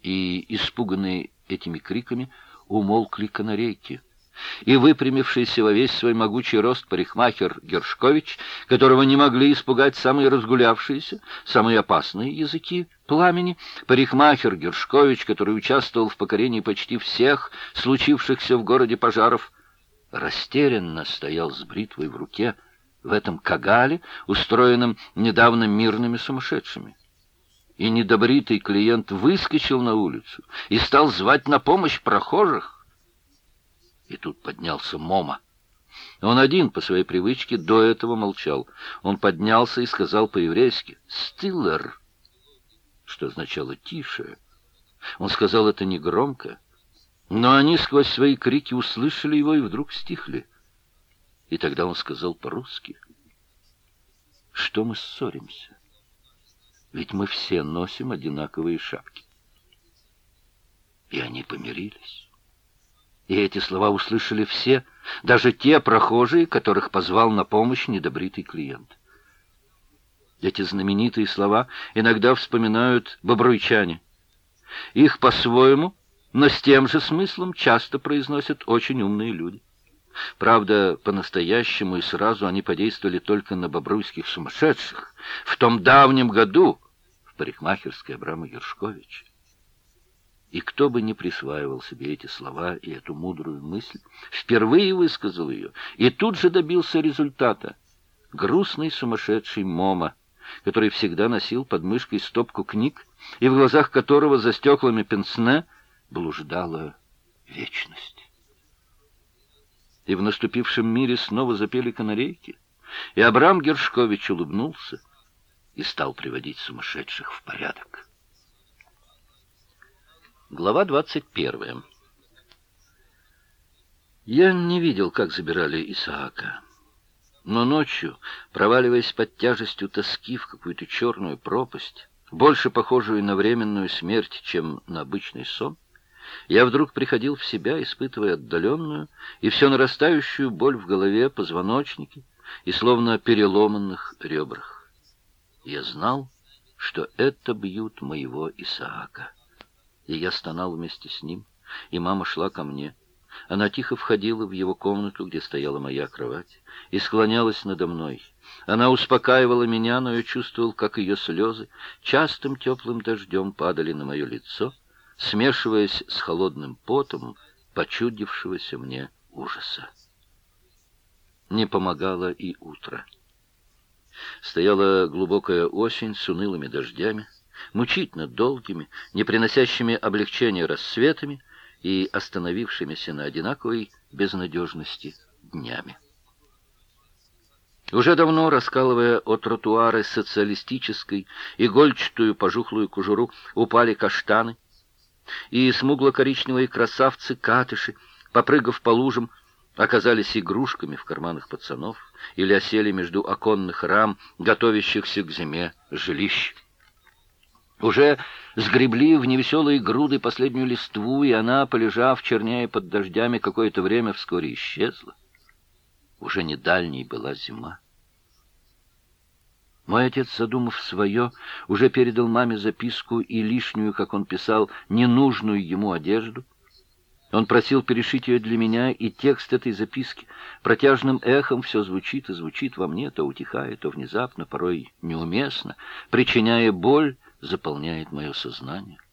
и, испуганные этими криками, умолкли канарейки. И выпрямившийся во весь свой могучий рост парикмахер Гершкович, которого не могли испугать самые разгулявшиеся, самые опасные языки пламени, парикмахер Гершкович, который участвовал в покорении почти всех случившихся в городе пожаров, растерянно стоял с бритвой в руке в этом кагале, устроенном недавно мирными сумасшедшими. И недобритый клиент выскочил на улицу и стал звать на помощь прохожих. И тут поднялся Мома. Он один, по своей привычке, до этого молчал. Он поднялся и сказал по-еврейски «Стиллер», что означало «тише». Он сказал это негромко, но они сквозь свои крики услышали его и вдруг стихли. И тогда он сказал по-русски: «Что мы ссоримся? Ведь мы все носим одинаковые шапки». И они помирились. И эти слова услышали все, даже те прохожие, которых позвал на помощь недобритый клиент. Эти знаменитые слова иногда вспоминают бобруйчане. Их по-своему, но с тем же смыслом часто произносят очень умные люди. Правда, по-настоящему и сразу они подействовали только на бобруйских сумасшедших в том давнем году в парикмахерской Абрама Гершковича. И кто бы ни присваивал себе эти слова и эту мудрую мысль, впервые высказал ее и тут же добился результата. Грустный сумасшедший Мома, который всегда носил под мышкой стопку книг, и в глазах которого за стеклами пенсне блуждала вечность. И в наступившем мире снова запели канарейки, и Абрам Гершкович улыбнулся и стал приводить сумасшедших в порядок. Глава 21. Я не видел, как забирали Исаака. Но ночью, проваливаясь под тяжестью тоски в какую-то черную пропасть, больше похожую на временную смерть, чем на обычный сон, я вдруг приходил в себя, испытывая отдаленную и все нарастающую боль в голове, позвоночнике и словно переломанных ребрах. Я знал, что это бьют моего Исаака. И я стонал вместе с ним, и мама шла ко мне. Она тихо входила в его комнату, где стояла моя кровать, и склонялась надо мной. Она успокаивала меня, но я чувствовал, как ее слезы частым теплым дождем падали на мое лицо, смешиваясь с холодным потом почудившегося мне ужаса. Не помогало и утро. Стояла глубокая осень с унылыми дождями, мучительно долгими, не приносящими облегчения рассветами и остановившимися на одинаковой безнадежности днями. Уже давно, раскалывая от тротуара социалистической игольчатую пожухлую кожуру, упали каштаны, и смугло-коричневые красавцы-катыши, попрыгав по лужам, оказались игрушками в карманах пацанов или осели между оконных рам, готовящихся к зиме жилищ. Уже сгребли в невеселые груды последнюю листву, и она, полежав, черняя под дождями, какое-то время вскоре исчезла. Уже не дальней была зима. Мой отец, задумав свое, уже передал маме записку и лишнюю, как он писал, ненужную ему одежду. Он просил перешить ее для меня, и текст этой записки протяжным эхом все звучит и звучит во мне, то утихая, то внезапно, порой неуместно, причиняя боль, заполняет мое сознание.